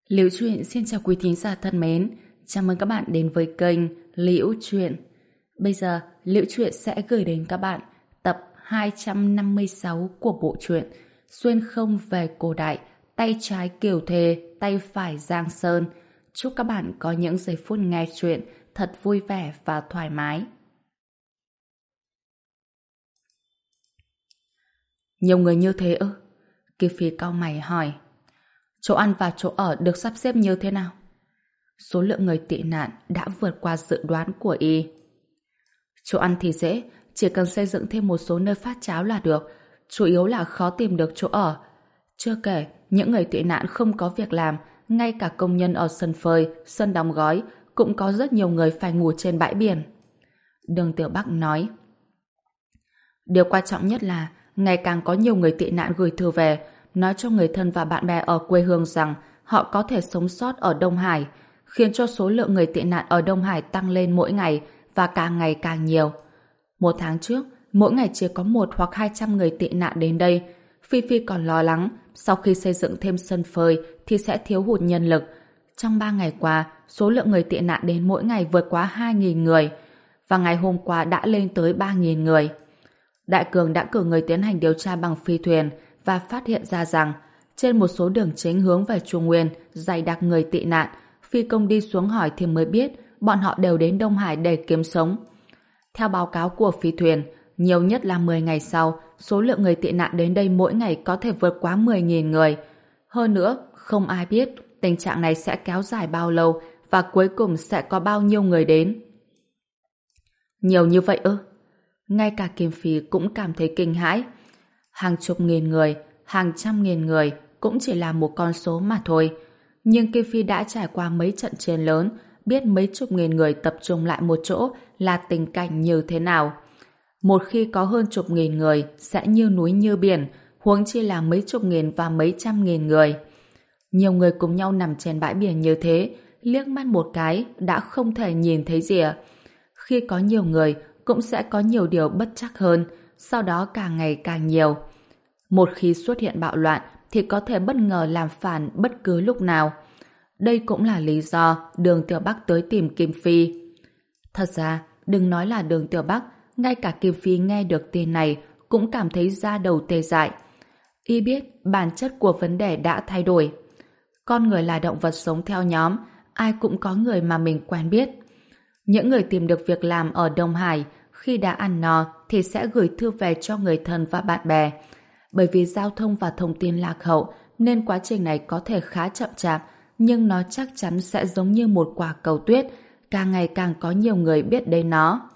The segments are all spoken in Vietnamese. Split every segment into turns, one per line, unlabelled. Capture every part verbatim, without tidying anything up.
Liễu Chuyện xin chào quý thính giả thân mến, chào mừng các bạn đến với kênh Liễu Chuyện. Bây giờ, Liễu Chuyện sẽ gửi đến các bạn tập hai trăm năm mươi sáu của bộ truyện Xuyên không về cổ đại, tay trái Kiều Thề, tay phải Giang Sơn. Chúc các bạn có những giây phút nghe chuyện thật vui vẻ và thoải mái. Nhiều người như thế ư? Kiều Phi cau mày hỏi. Chỗ ăn và chỗ ở được sắp xếp như thế nào? Số lượng người tị nạn đã vượt qua dự đoán của y. Chỗ ăn thì dễ, chỉ cần xây dựng thêm một số nơi phát cháo là được, chủ yếu là khó tìm được chỗ ở. Chưa kể, những người tị nạn không có việc làm, ngay cả công nhân ở sân phơi, sân đóng gói, cũng có rất nhiều người phải ngủ trên bãi biển. Đường Tiểu Bắc nói. Điều quan trọng nhất là ngày càng có nhiều người tị nạn gửi thư về, nói cho người thân và bạn bè ở quê hương rằng họ có thể sống sót ở Đông Hải, khiến cho số lượng người tị nạn ở Đông Hải tăng lên mỗi ngày và càng ngày càng nhiều. Một tháng trước, mỗi ngày chỉ có một hoặc hai trăm người tị nạn đến đây. Phi Phi còn lo lắng, sau khi xây dựng thêm sân phơi thì sẽ thiếu hụt nhân lực. Trong ba ngày qua, số lượng người tị nạn đến mỗi ngày vượt quá hai nghìn người, và ngày hôm qua đã lên tới ba nghìn người. Đại Cường đã cử người tiến hành điều tra bằng phi thuyền và phát hiện ra rằng trên một số đường chính hướng về Trung Nguyên dày đặc người tị nạn. Phi công đi xuống hỏi thì mới biết bọn họ đều đến Đông Hải để kiếm sống. Theo báo cáo của phi thuyền, nhiều nhất là mười ngày sau, số lượng người tị nạn đến đây mỗi ngày có thể vượt quá mười nghìn người. Hơn nữa, không ai biết tình trạng này sẽ kéo dài bao lâu và cuối cùng sẽ có bao nhiêu người đến. Nhiều như vậy ư? Ngay cả Kim Phi cũng cảm thấy kinh hãi. Hàng chục nghìn người, hàng trăm nghìn người cũng chỉ là một con số mà thôi. Nhưng Kim Phi đã trải qua mấy trận chiến lớn, biết mấy chục nghìn người tập trung lại một chỗ là tình cảnh như thế nào. Một khi có hơn chục nghìn người sẽ như núi như biển, huống chi là mấy chục nghìn và mấy trăm nghìn người. Nhiều người cùng nhau nằm trên bãi biển như thế, liếc mắt một cái đã không thể nhìn thấy gì. Khi có nhiều người, cũng sẽ có nhiều điều bất chắc hơn, sau đó càng ngày càng nhiều. Một khi xuất hiện bạo loạn thì có thể bất ngờ làm phản bất cứ lúc nào. Đây cũng là lý do Đường Tiểu Bắc tới tìm Kim Phi. Thật ra, đừng nói là Đường Tiểu Bắc, ngay cả Kim Phi nghe được tin này cũng cảm thấy da đầu tê dại. Y biết bản chất của vấn đề đã thay đổi. Con người là động vật sống theo nhóm, ai cũng có người mà mình quen biết. Những người tìm được việc làm ở Đông Hải khi đã ăn no thì sẽ gửi thư về cho người thân và bạn bè. Bởi vì giao thông và thông tin lạc hậu nên quá trình này có thể khá chậm chạp, nhưng nó chắc chắn sẽ giống như một quả cầu tuyết, càng ngày càng có nhiều người biết đến nó.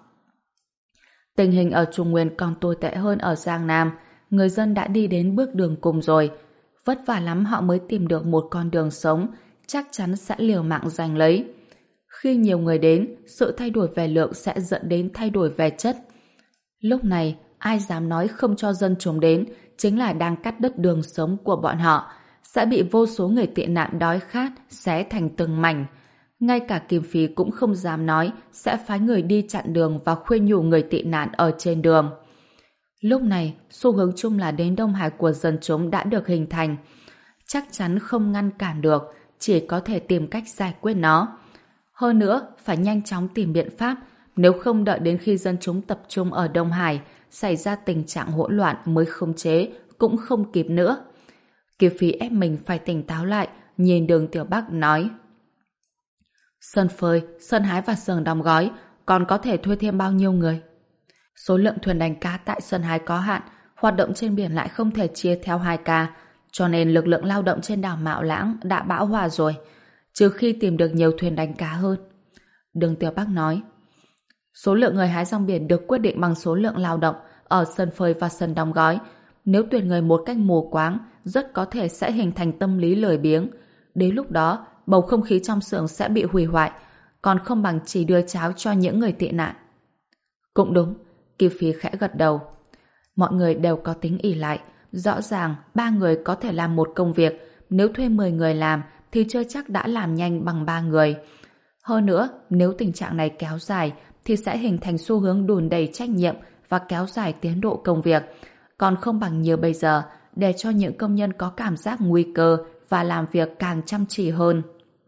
Tình hình ở Trung Nguyên còn tồi tệ hơn ở Giang Nam, người dân đã đi đến bước đường cùng rồi. Vất vả lắm họ mới tìm được một con đường sống, chắc chắn sẽ liều mạng giành lấy. Khi nhiều người đến, sự thay đổi về lượng sẽ dẫn đến thay đổi về chất. Lúc này, ai dám nói không cho dân chúng đến chính là đang cắt đứt đường sống của bọn họ, sẽ bị vô số người tị nạn đói khát xé thành từng mảnh. Ngay cả Kim Phi cũng không dám nói sẽ phái người đi chặn đường và khuyên nhủ người tị nạn ở trên đường. Lúc này, xu hướng chung là đến Đông Hải của dân chúng đã được hình thành. Chắc chắn không ngăn cản được, chỉ có thể tìm cách giải quyết nó. Hơn nữa, phải nhanh chóng tìm biện pháp, nếu không đợi đến khi dân chúng tập trung ở Đông Hải, xảy ra tình trạng hỗn loạn mới khống chế, cũng không kịp nữa. Kiều Phi ép mình phải tỉnh táo lại, nhìn Đường Tiểu Bắc nói. Sân phơi, sân hái và xưởng đóng gói, còn có thể thuê thêm bao nhiêu người? Số lượng thuyền đánh cá tại sân hái có hạn, hoạt động trên biển lại không thể chia theo hai ca, cho nên lực lượng lao động trên đảo Mạo Lãng đã bão hòa rồi, trừ khi tìm được nhiều thuyền đánh cá hơn. Đường Tiểu Bắc nói. Số lượng người hái rong biển được quyết định bằng số lượng lao động ở sân phơi và sân đóng gói. Nếu tuyển người một cách mù quáng, rất có thể sẽ hình thành tâm lý lười biếng. Đến lúc đó, bầu không khí trong xưởng sẽ bị hủy hoại, còn không bằng chỉ đưa cháo cho những người tị nạn. Cũng đúng, Kiều Phi khẽ gật đầu. Mọi người đều có tính ỷ lại, rõ ràng ba người có thể làm một công việc, nếu thuê mười người làm thì chưa chắc đã làm nhanh bằng ba người. Hơn nữa, nếu tình trạng này kéo dài thì sẽ hình thành xu hướng đùn đẩy trách nhiệm và kéo dài tiến độ công việc, còn không bằng như bây giờ, để cho những công nhân có cảm giác nguy cơ và làm việc càng chăm chỉ hơn.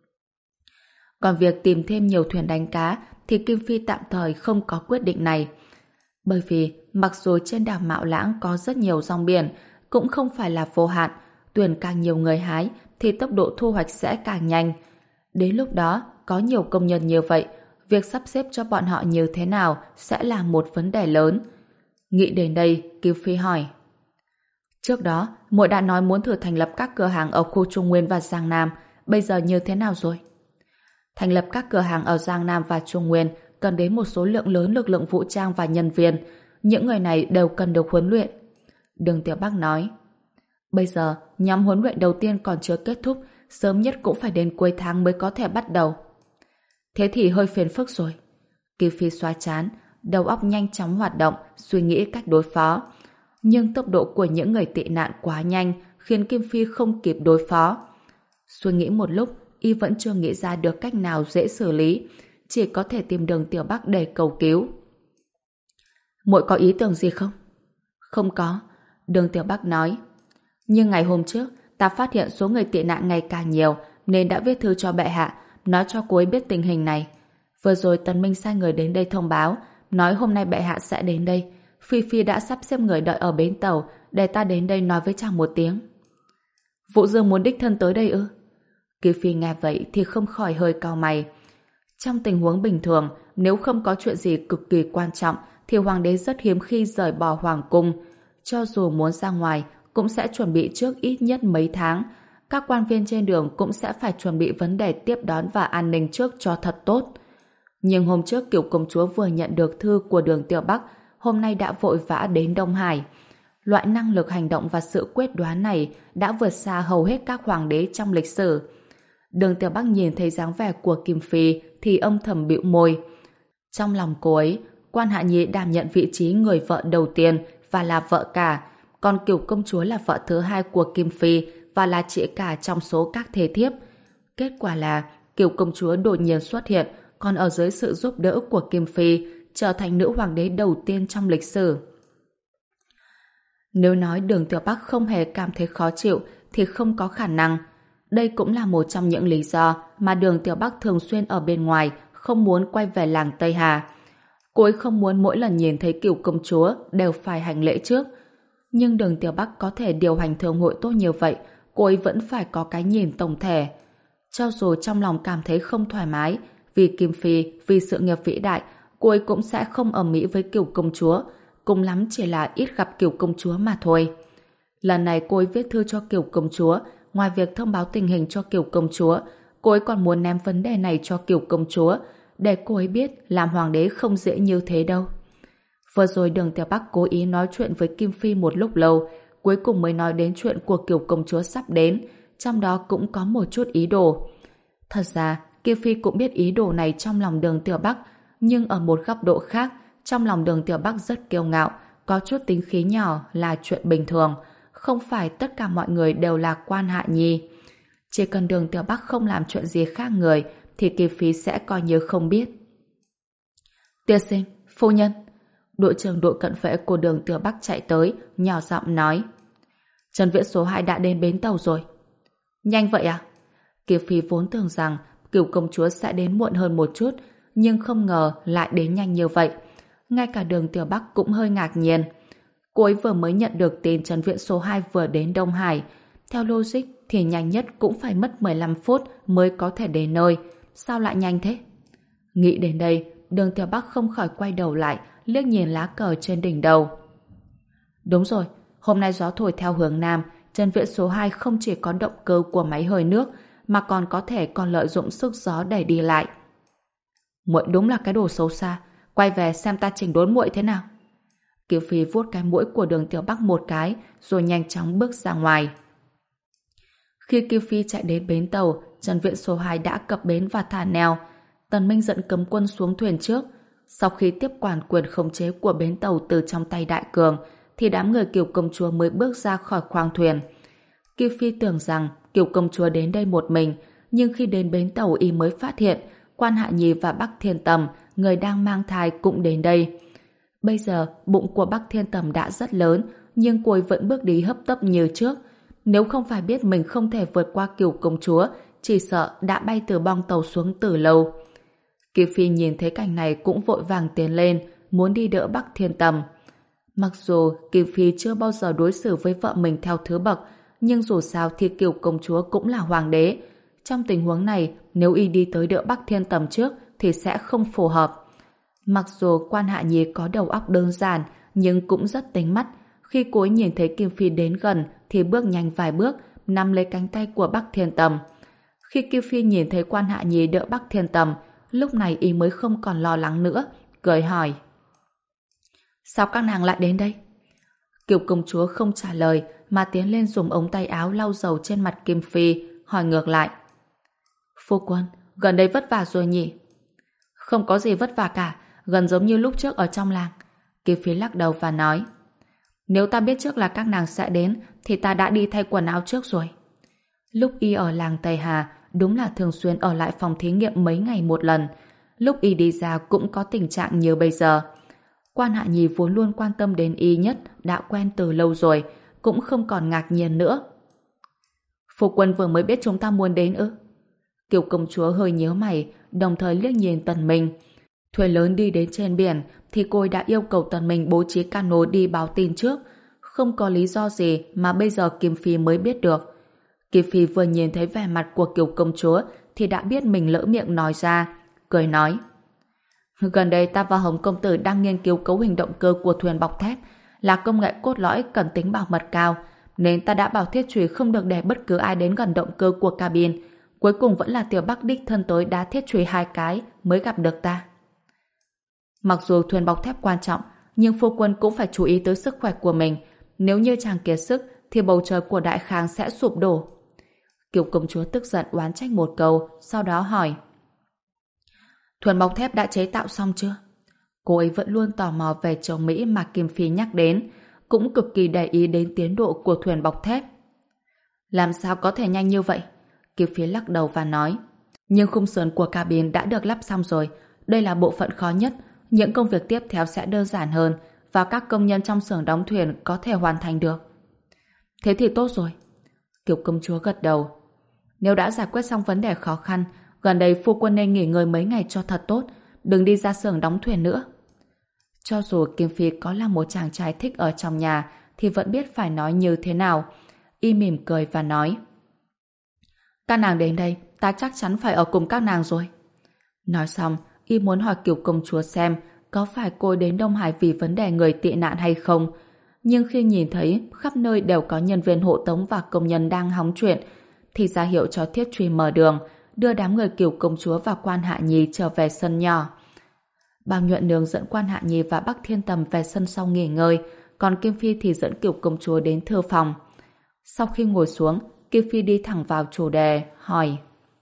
Còn việc tìm thêm nhiều thuyền đánh cá thì Kim Phi tạm thời không có quyết định này. Bởi vì mặc dù trên đảo Mạo Lãng có rất nhiều rong biển, cũng không phải là vô hạn, tuyển càng nhiều người hái thì tốc độ thu hoạch sẽ càng nhanh. Đến lúc đó, có nhiều công nhân như vậy, việc sắp xếp cho bọn họ như thế nào sẽ là một vấn đề lớn. Nghĩ đến đây, Kim Phi hỏi. Trước đó, muội đã nói muốn thử thành lập các cửa hàng ở khu Trung Nguyên và Giang Nam, bây giờ như thế nào rồi? Thành lập các cửa hàng ở Giang Nam và Trung Nguyên cần đến một số lượng lớn lực lượng vũ trang và nhân viên. Những người này đều cần được huấn luyện. Đường Tiểu Bắc nói. Bây giờ, nhóm huấn luyện đầu tiên còn chưa kết thúc, sớm nhất cũng phải đến cuối tháng mới có thể bắt đầu. Thế thì hơi phiền phức rồi. Kim Phi xoa trán, đầu óc nhanh chóng hoạt động, suy nghĩ cách đối phó. Nhưng tốc độ của những người tị nạn quá nhanh khiến Kim Phi không kịp đối phó. Suy nghĩ một lúc, y vẫn chưa nghĩ ra được cách nào dễ xử lý, chỉ có thể tìm Đường Tiểu Bắc để cầu cứu. Muội có ý tưởng gì không? Không có, Đường Tiểu Bắc nói. Nhưng ngày hôm trước, ta phát hiện số người tị nạn ngày càng nhiều nên đã viết thư cho bệ hạ, nói cho cô ấy biết tình hình này. Vừa rồi Tần Minh sai người đến đây thông báo, nói hôm nay bệ hạ sẽ đến đây. Phi Phi đã sắp xếp người đợi ở bến tàu để ta đến đây nói với chàng một tiếng. Vũ Dương muốn đích thân tới đây ư? Kỳ Phi nghe vậy thì không khỏi hơi cau mày. Trong tình huống bình thường, nếu không có chuyện gì cực kỳ quan trọng thì hoàng đế rất hiếm khi rời bỏ hoàng cung. Cho dù muốn ra ngoài cũng sẽ chuẩn bị trước ít nhất mấy tháng. Các quan viên trên đường cũng sẽ phải chuẩn bị vấn đề tiếp đón và an ninh trước cho thật tốt. Nhưng hôm trước Kiều công chúa vừa nhận được thư của Đường Tiểu Bắc, hôm nay đã vội vã đến Đông Hải. Loại năng lực hành động và sự quyết đoán này đã vượt xa hầu hết các hoàng đế trong lịch sử. Đường Tiểu Bắc nhìn thấy dáng vẻ của Kim Phi thì âm thầm bĩu môi. Trong lòng cô ấy, Quan Hạ Nhi đảm nhận vị trí người vợ đầu tiên và là vợ cả, còn Kiều công chúa là vợ thứ hai của Kim Phi và là chị cả trong số các thê thiếp. Kết quả là Kiều công chúa đột nhiên xuất hiện, còn ở dưới sự giúp đỡ của Kim Phi trở thành nữ hoàng đế đầu tiên trong lịch sử. Nếu nói Đường Tiểu Bắc không hề cảm thấy khó chịu thì không có khả năng. Đây cũng là một trong những lý do mà Đường Tiểu Bắc thường xuyên ở bên ngoài, không muốn quay về làng Tây Hà. Cô ấy không muốn mỗi lần nhìn thấy Kiều công chúa đều phải hành lễ trước. Nhưng Đường Tiểu Bắc có thể điều hành thường hội tốt như vậy, cô ấy vẫn phải có cái nhìn tổng thể. Cho dù trong lòng cảm thấy không thoải mái, vì Kim Phi, vì sự nghiệp vĩ đại, cô ấy cũng sẽ không ầm ĩ với Kiều công chúa, cùng lắm chỉ là ít gặp Kiều công chúa mà thôi. Lần này cô ấy viết thư cho Kiều công chúa, ngoài việc thông báo tình hình cho Kiều công chúa, cô ấy còn muốn ném vấn đề này cho Kiều công chúa, để cô ấy biết làm hoàng đế không dễ như thế đâu. Vừa rồi Đường Tiểu Bắc cố ý nói chuyện với Kim Phi một lúc lâu, cuối cùng mới nói đến chuyện của Kiều công chúa sắp đến, trong đó cũng có một chút ý đồ. Thật ra, Kim Phi cũng biết ý đồ này trong lòng Đường Tiểu Bắc, nhưng ở một góc độ khác, trong lòng Đường Tiểu Bắc rất kiêu ngạo, có chút tính khí nhỏ là chuyện bình thường, không phải tất cả mọi người đều là Quan Hạ Nhi. Chỉ cần Đường Tiểu Bắc không làm chuyện gì khác người, thì Kim Phi sẽ coi như không biết. Tiên sinh, phu nhân. Đội trưởng đội cận vệ của Đường Tiểu Bắc chạy tới, nhỏ giọng nói. Trần Viễn số hai đã đến bến tàu rồi. Nhanh vậy à? Kim Phi vốn tưởng rằng Kiều công chúa sẽ đến muộn hơn một chút, nhưng không ngờ lại đến nhanh như vậy. Ngay cả Đường Tiểu Bắc cũng hơi ngạc nhiên. Cô ấy vừa mới nhận được tin Trần Viễn số hai vừa đến Đông Hải. Theo logic thì nhanh nhất cũng phải mất mười lăm phút mới có thể đến nơi. Sao lại nhanh thế? Nghĩ đến đây, Đường Tiểu Bắc không khỏi quay đầu lại, liếc nhìn lá cờ trên đỉnh đầu. Đúng rồi, hôm nay gió thổi theo hướng Nam, Trần Viễn số hai không chỉ có động cơ của máy hơi nước, mà còn có thể còn lợi dụng sức gió để đi lại. Muội đúng là cái đồ xấu xa, quay về xem ta chỉnh đốn muội thế nào. Kiều Phi vuốt cái mũi của Đường Tiểu Bắc một cái, rồi nhanh chóng bước ra ngoài. Khi Kiều Phi chạy đến bến tàu, Trần Viễn số hai đã cập bến và thả neo. Tần Minh dẫn cấm quân xuống thuyền trước. Sau khi tiếp quản quyền khống chế của bến tàu từ trong tay Đại Cường, thì đám người Kiều công chúa mới bước ra khỏi khoang thuyền. Kiều Phi tưởng rằng Kiều công chúa đến đây một mình, nhưng khi đến bến tàu y mới phát hiện Quan Hạ Nhi và Bắc Thiên Tầm, người đang mang thai, cũng đến đây. Bây giờ bụng của Bắc Thiên Tầm đã rất lớn, nhưng cô ấy vẫn bước đi hấp tấp như trước. Nếu không phải biết mình không thể vượt qua Cửu công chúa, chỉ sợ đã bay từ bong tàu xuống từ lâu. Kiều Phi nhìn thấy cảnh này cũng vội vàng tiến lên, muốn đi đỡ Bắc Thiên Tầm. Mặc dù Kiều Phi chưa bao giờ đối xử với vợ mình theo thứ bậc, nhưng dù sao thì Cửu công chúa cũng là hoàng đế. Trong tình huống này, nếu y đi tới đỡ Bắc Thiên Tầm trước thì sẽ không phù hợp. Mặc dù Quan Hạ Nhi có đầu óc đơn giản, nhưng cũng rất tính mắt. Khi cô ấy nhìn thấy Kim Phi đến gần thì bước nhanh vài bước, nắm lấy cánh tay của Bắc Thiên Tầm. Khi Kim Phi nhìn thấy Quan Hạ Nhi đỡ Bắc Thiên Tầm, lúc này y mới không còn lo lắng nữa, cười hỏi: sao các nàng lại đến đây? Kiều công chúa không trả lời mà tiến lên dùng ống tay áo lau dầu trên mặt Kim Phi, hỏi ngược lại: phu quân, gần đây vất vả rồi nhỉ? Không có gì vất vả cả, gần giống như lúc trước ở trong làng. Kim Phi lắc đầu và nói: nếu ta biết trước là các nàng sẽ đến thì ta đã đi thay quần áo trước rồi. Lúc y ở làng Tây Hà đúng là thường xuyên ở lại phòng thí nghiệm mấy ngày một lần. Lúc y đi ra cũng có tình trạng như bây giờ. Quan Hạ Nhi vốn luôn quan tâm đến y nhất, đã quen từ lâu rồi, cũng không còn ngạc nhiên nữa. Phu quân vừa mới biết chúng ta muốn đến ư? Kiều công chúa hơi nhíu mày, đồng thời liếc nhìn Tần Minh. Thuyền lớn đi đến trên biển thì cô đã yêu cầu Tần Minh bố trí cano đi báo tin trước. Không có lý do gì mà bây giờ Kim Phi mới biết được. Kim Phi vừa nhìn thấy vẻ mặt của Kiều công chúa thì đã biết mình lỡ miệng nói ra, cười nói: gần đây ta và Hồng công tử đang nghiên cứu cấu hình động cơ của thuyền bọc thép, là công nghệ cốt lõi cần tính bảo mật cao, nên ta đã bảo Thiết Chùy không được để bất cứ ai đến gần động cơ của cabin. Cuối cùng vẫn là Tiểu Bắc đích thân tới đá Thiết Chùy hai cái mới gặp được ta. Mặc dù thuyền bọc thép quan trọng, nhưng phu quân cũng phải chú ý tới sức khỏe của mình. Nếu như chàng kiệt sức thì bầu trời của Đại Khang sẽ sụp đổ. Kiều công chúa tức giận oán trách một câu, sau đó hỏi: thuyền bọc thép đã chế tạo xong chưa? Cô ấy vẫn luôn tò mò về châu Mỹ mà Kim Phi nhắc đến, cũng cực kỳ để ý đến tiến độ của thuyền bọc thép. Làm sao có thể nhanh như vậy? Kim Phi lắc đầu và nói: nhưng khung sườn của cabin đã được lắp xong rồi, đây là bộ phận khó nhất, những công việc tiếp theo sẽ đơn giản hơn và các công nhân trong xưởng đóng thuyền có thể hoàn thành được. Thế thì tốt rồi. Kiều công chúa gật đầu. Nếu đã giải quyết xong vấn đề khó khăn, gần đây phu quân nên nghỉ ngơi mấy ngày cho thật tốt, đừng đi ra xưởng đóng thuyền nữa. Cho dù Kim Phi có là một chàng trai thích ở trong nhà thì vẫn biết phải nói như thế nào. Y mỉm cười và nói: các nàng đến đây, ta chắc chắn phải ở cùng các nàng rồi. Nói xong, y muốn hỏi Kiều công chúa xem có phải cô đến Đông Hải vì vấn đề người tị nạn hay không. Nhưng khi nhìn thấy khắp nơi đều có nhân viên hộ tống và công nhân đang hóng chuyện, thì ra hiệu cho Thiết Truy mở đường, đưa đám người Kiều công chúa và Quan Hạ Nhi trở về sân nhỏ. Bao Nhuận Nương dẫn Quan Hạ Nhi và Bắc Thiên Tầm về sân sau nghỉ ngơi, còn Kim Phi thì dẫn Kiều công chúa đến thư phòng. Sau khi ngồi xuống, Kim Phi đi thẳng vào chủ đề, hỏi: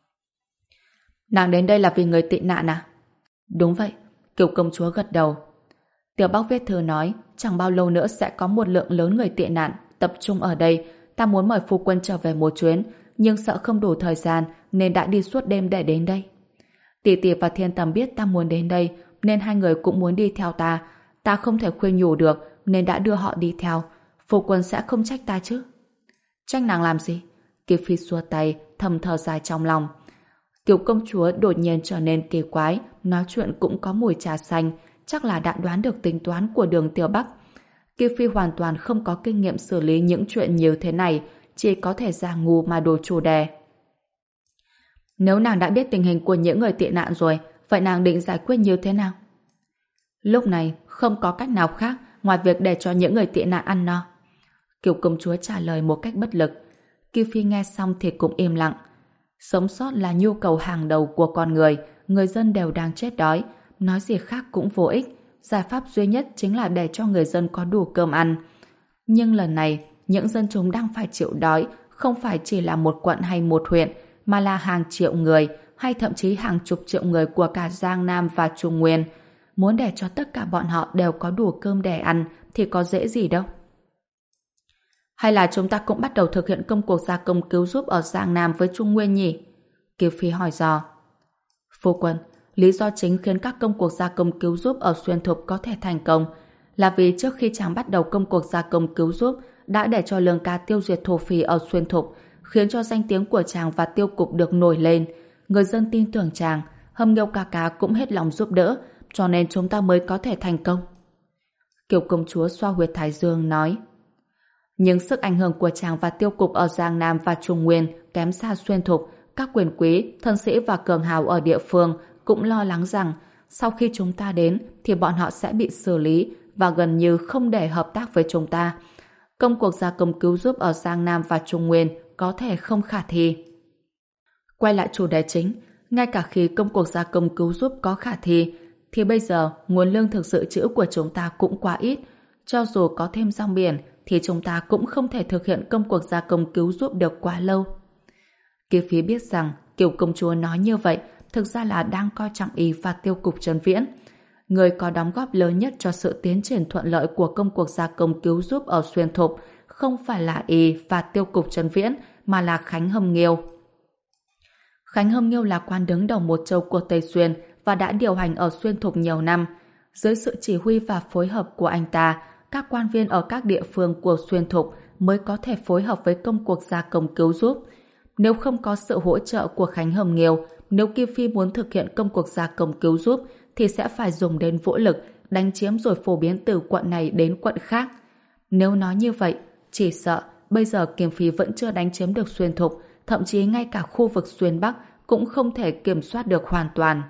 nàng đến đây là vì người tị nạn à? Đúng vậy, Kiều công chúa gật đầu. Tiểu Bắc viết thư nói chẳng bao lâu nữa sẽ có một lượng lớn người tị nạn tập trung ở đây. Ta muốn mời phu quân trở về một chuyến, nhưng sợ không đủ thời gian nên đã đi suốt đêm để đến đây. Tỷ tỷ và Thiên Tầm biết ta muốn đến đây nên hai người cũng muốn đi theo ta. Ta không thể khuyên nhủ được nên đã đưa họ đi theo. Phu quân sẽ không trách ta chứ? Trách nàng làm gì? Kiều Phi xua tay, thầm thở dài trong lòng. Kiều công chúa đột nhiên trở nên kỳ quái, nói chuyện cũng có mùi trà xanh, chắc là đã đoán được tính toán của Đường Tiểu Bắc. Kiều Phi hoàn toàn không có kinh nghiệm xử lý những chuyện như thế này, chỉ có thể giả ngu mà đổi chủ đề. Nếu nàng đã biết tình hình của những người tị nạn rồi, vậy nàng định giải quyết như thế nào? Lúc này không có cách nào khác ngoài việc để cho những người tị nạn ăn no. Kiều công chúa trả lời một cách bất lực. Kiều Phi nghe xong thì cũng im lặng. Sống sót là nhu cầu hàng đầu của con người, người dân đều đang chết đói, nói gì khác cũng vô ích. Giải pháp duy nhất chính là để cho người dân có đủ cơm ăn. Nhưng lần này, những dân chúng đang phải chịu đói không phải chỉ là một quận hay một huyện, mà là hàng triệu người hay thậm chí hàng chục triệu người của cả Giang Nam và Trung Nguyên. Muốn để cho tất cả bọn họ đều có đủ cơm để ăn thì có dễ gì đâu. Hay là chúng ta cũng bắt đầu thực hiện công cuộc gia công cứu giúp ở Giang Nam với Trung Nguyên nhỉ? Kiều Phi hỏi dò. Phu quân, lý do chính khiến các công cuộc gia công cứu giúp ở Xuyên Thục có thể thành công là vì trước khi chàng bắt đầu công cuộc gia công cứu giúp đã để cho Lương Ca tiêu diệt thổ phỉ ở Xuyên Thục, khiến cho danh tiếng của chàng và Tiêu Cục được nổi lên. Người dân tin tưởng chàng, Hâm Nghiêu ca ca cũng hết lòng giúp đỡ, cho nên chúng ta mới có thể thành công. Kiều công chúa xoa huyệt thái dương nói: nhưng sức ảnh hưởng của chàng và Tiêu Cục ở Giang Nam và Trung Nguyên kém xa Xuyên Thục. Các quyền quý, thân sĩ và cường hào ở địa phương cũng lo lắng rằng sau khi chúng ta đến thì bọn họ sẽ bị xử lý và gần như không để hợp tác với chúng ta. Công cuộc gia công cứu giúp ở Giang Nam và Trung Nguyên có thể không khả thi. Quay lại chủ đề chính, ngay cả khi công cuộc gia công cứu giúp có khả thi, thì bây giờ nguồn lương thực dự trữ của chúng ta cũng quá ít. Cho dù có thêm rong biển, thì chúng ta cũng không thể thực hiện công cuộc gia công cứu giúp được quá lâu. Kiều Phi biết rằng Kiều công chúa nói như vậy thực ra là đang coi trọng y và Tiêu Cục Trấn Viễn. Người có đóng góp lớn nhất cho sự tiến triển thuận lợi của công cuộc gia công cứu giúp ở Xuyên Thục không phải là y và Tiêu Cục Trấn Viễn mà là Khánh Hâm Nghiêu. Khánh Hâm Nghiêu là quan đứng đầu một châu của Tây Xuyên và đã điều hành ở Xuyên Thục nhiều năm. Dưới sự chỉ huy và phối hợp của anh ta, các quan viên ở các địa phương của Xuyên Thục mới có thể phối hợp với công cuộc gia công cứu giúp. Nếu không có sự hỗ trợ của Khánh Hâm Nghiêu, nếu Kim Phi muốn thực hiện công cuộc gia công cứu giúp thì sẽ phải dùng đến vũ lực, đánh chiếm rồi phổ biến từ quận này đến quận khác. Nếu nói như vậy, chỉ sợ bây giờ Kim Phi vẫn chưa đánh chiếm được Xuyên Thục, thậm chí ngay cả khu vực Xuyên Bắc cũng không thể kiểm soát được hoàn toàn.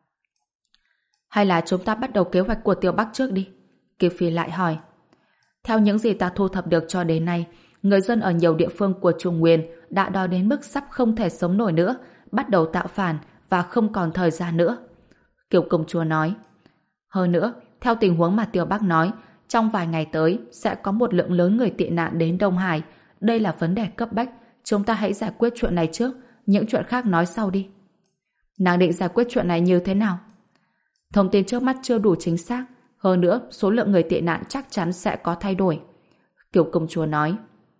Hay là chúng ta bắt đầu kế hoạch của Tiêu Bắc trước đi? Kim Phi lại hỏi. Theo những gì ta thu thập được cho đến nay, người dân ở nhiều địa phương của Trung Nguyên đã đói đến mức sắp không thể sống nổi nữa, bắt đầu tạo phản và không còn thời gian nữa. Kiều công chúa nói. Hơn nữa, theo tình huống mà Tiêu Bắc nói, trong vài ngày tới sẽ có một lượng lớn người tị nạn đến Đông Hải. Đây là vấn đề cấp bách, chúng ta hãy giải quyết chuyện này trước, những chuyện khác nói sau đi. Nàng định giải quyết chuyện này như thế nào? Thông tin trước mắt chưa đủ chính xác, hơn nữa số lượng người tị nạn chắc chắn sẽ có thay đổi. Kiều công chúa nói.